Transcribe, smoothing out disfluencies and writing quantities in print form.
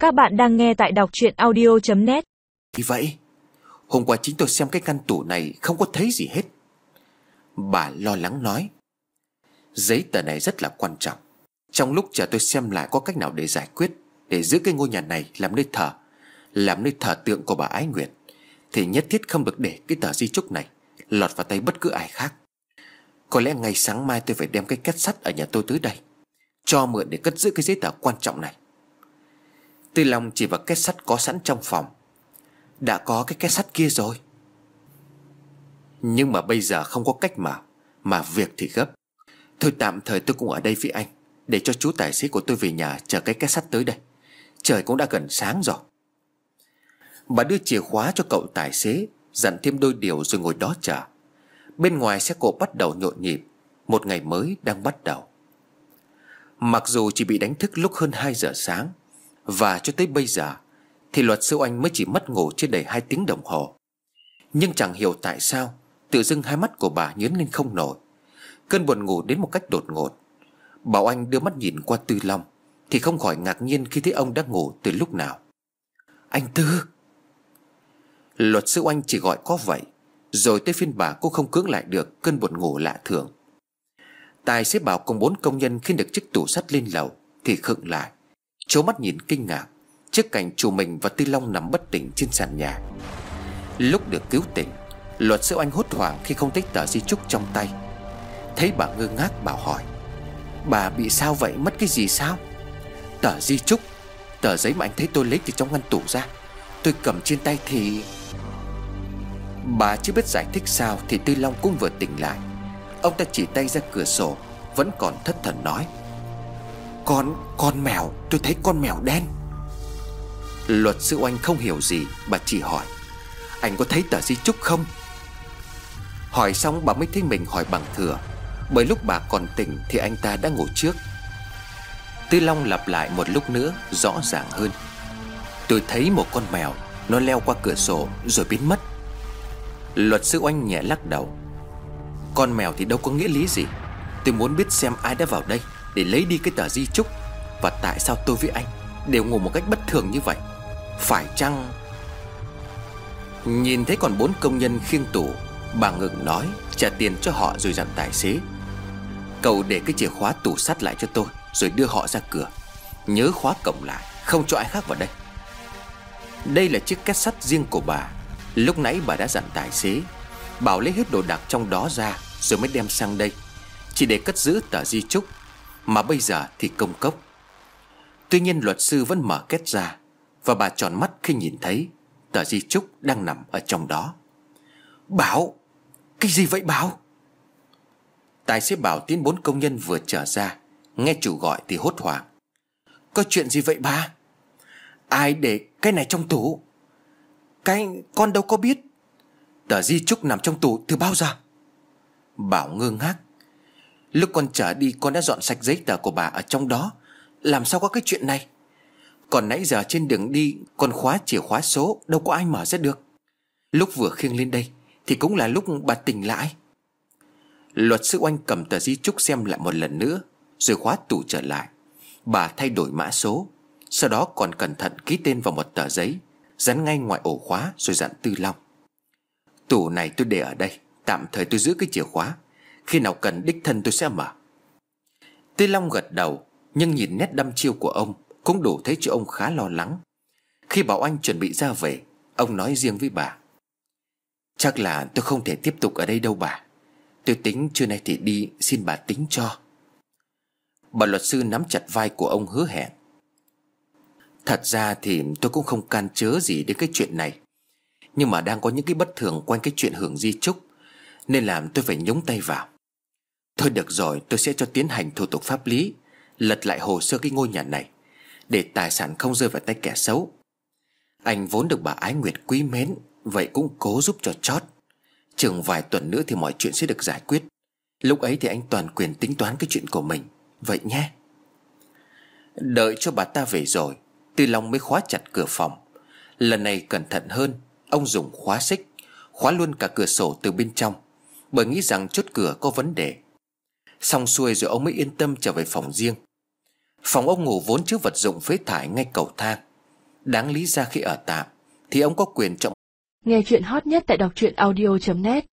Các bạn đang nghe tại đọc truyện audio.net. Vì vậy, hôm qua chính tôi xem cái ngăn tủ này không có thấy gì hết. Bà lo lắng nói, giấy tờ này rất là quan trọng. Trong lúc chờ tôi xem lại có cách nào để giải quyết, để giữ cái ngôi nhà này làm nơi thờ tượng của bà Ái Nguyệt, thì nhất thiết không được để cái tờ di chúc này lọt vào tay bất cứ ai khác. Có lẽ ngày sáng mai tôi phải đem cái két sắt ở nhà tôi tới đây, cho mượn để cất giữ cái giấy tờ quan trọng này. Tư Long chỉ vào két sắt có sẵn trong phòng. Đã có cái két sắt kia rồi. Nhưng mà bây giờ không có cách mà việc thì gấp. Thôi tạm thời tôi cũng ở đây với anh, để cho chú tài xế của tôi về nhà chờ cái két sắt tới đây. Trời cũng đã gần sáng rồi. Bà đưa chìa khóa cho cậu tài xế, dặn thêm đôi điều rồi ngồi đó chờ. Bên ngoài xe cộ bắt đầu nhộn nhịp. Một ngày mới đang bắt đầu. Mặc dù chỉ bị đánh thức lúc hơn 2 giờ sáng, và cho tới bây giờ thì luật sư Oanh mới chỉ mất ngủ chưa đầy 2 tiếng đồng hồ. Nhưng chẳng hiểu tại sao tự dưng hai mắt của bà nhướng lên không nổi. Cơn buồn ngủ đến một cách đột ngột. Bà Oanh đưa mắt nhìn qua Tư Long thì không khỏi ngạc nhiên khi thấy ông đã ngủ từ lúc nào. Anh Tư. Luật sư Oanh chỉ gọi có vậy, rồi tới phiên bà cũng không cưỡng lại được cơn buồn ngủ lạ thường. Tài xế Bảo cùng 4 công nhân khi được chiếc tủ sắt lên lầu thì khựng lại, trố mắt nhìn kinh ngạc trước cảnh chủ mình và Tư Long nằm bất tỉnh trên sàn nhà. Lúc được cứu tỉnh, luật sư Oanh hốt hoảng khi không thấy tờ di chúc trong tay. Thấy bà ngơ ngác, Bảo hỏi, bà bị sao vậy, mất cái gì sao? Tờ di chúc, tờ giấy mà anh thấy tôi lấy từ trong ngăn tủ ra, tôi cầm trên tay thì... Bà chưa biết giải thích sao thì Tư Long cũng vừa tỉnh lại. Ông ta chỉ tay ra cửa sổ, vẫn còn thất thần nói, Con mèo, tôi thấy con mèo đen. Luật sư Oanh không hiểu gì, bà chỉ hỏi, anh có thấy tờ di chúc không? Hỏi xong bà mới thấy mình hỏi bằng thừa, bởi lúc bà còn tỉnh thì anh ta đã ngủ trước. Tư Long lặp lại một lúc nữa rõ ràng hơn, tôi thấy một con mèo, nó leo qua cửa sổ rồi biến mất. Luật sư Oanh nhẹ lắc đầu, con mèo thì đâu có nghĩa lý gì. Tôi muốn biết xem ai đã vào đây để lấy đi cái tờ di chúc, và tại sao tôi với anh đều ngủ một cách bất thường như vậy. Phải chăng... Nhìn thấy còn 4 công nhân khiêng tủ, bà ngừng nói, trả tiền cho họ rồi dặn tài xế, cậu để cái chìa khóa tủ sắt lại cho tôi, rồi đưa họ ra cửa. Nhớ khóa cổng lại, không cho ai khác vào đây. Đây là chiếc két sắt riêng của bà. Lúc nãy bà đã dặn tài xế bảo lấy hết đồ đạc trong đó ra rồi mới đem sang đây, chỉ để cất giữ tờ di chúc, mà bây giờ thì công cốc. Tuy nhiên luật sư vẫn mở két ra, và bà tròn mắt khi nhìn thấy tờ di chúc đang nằm ở trong đó. Bảo, cái gì vậy Bảo? Tài xế Bảo tiến 4 công nhân vừa trở ra, nghe chủ gọi thì hốt hoảng. Có chuyện gì vậy bà? Ai để cái này trong tủ? Cái con đâu có biết. Tờ di chúc nằm trong tủ từ bao giờ? Bảo ngơ ngác. Lúc con trở đi con đã dọn sạch giấy tờ của bà ở trong đó, làm sao có cái chuyện này? Còn nãy giờ trên đường đi con khóa chìa khóa số, đâu có ai mở ra được. Lúc vừa khiêng lên đây thì cũng là lúc bà tỉnh lại. Luật sư Oanh cầm tờ di chúc xem lại một lần nữa, rồi khóa tủ trở lại. Bà thay đổi mã số, sau đó còn cẩn thận ký tên vào một tờ giấy, dán ngay ngoài ổ khóa, rồi dặn Tư Long, tủ này tôi để ở đây, tạm thời tôi giữ cái chìa khóa, khi nào cần đích thân tôi sẽ mở. Tư Long gật đầu, nhưng nhìn nét đăm chiêu của ông cũng đủ thấy cho ông khá lo lắng. Khi bảo anh chuẩn bị ra về, ông nói riêng với bà, chắc là tôi không thể tiếp tục ở đây đâu bà. Tôi tính trưa nay thì đi, xin bà tính cho. Bà luật sư nắm chặt vai của ông hứa hẹn, thật ra thì tôi cũng không can chớ gì đến cái chuyện này, nhưng mà đang có những cái bất thường quanh cái chuyện hưởng di chúc, nên làm tôi phải nhúng tay vào. Thôi được rồi, tôi sẽ cho tiến hành thủ tục pháp lý, lật lại hồ sơ cái ngôi nhà này, để tài sản không rơi vào tay kẻ xấu. Anh vốn được bà Ái Nguyệt quý mến, vậy cũng cố giúp cho chót. Chừng vài tuần nữa thì mọi chuyện sẽ được giải quyết. Lúc ấy thì anh toàn quyền tính toán cái chuyện của mình, vậy nhé. Đợi cho bà ta về rồi, Tư Long mới khóa chặt cửa phòng. Lần này cẩn thận hơn, ông dùng khóa xích khóa luôn cả cửa sổ từ bên trong, bởi nghĩ rằng chốt cửa có vấn đề. Xong xuôi rồi ông mới yên tâm trở về phòng riêng. Phòng ông ngủ vốn chứa vật dụng phế thải ngay cầu thang, Đáng lý ra khi ở tạm thì ông có quyền trọng. Nghe chuyện hot nhất tại đọc truyện audio.net.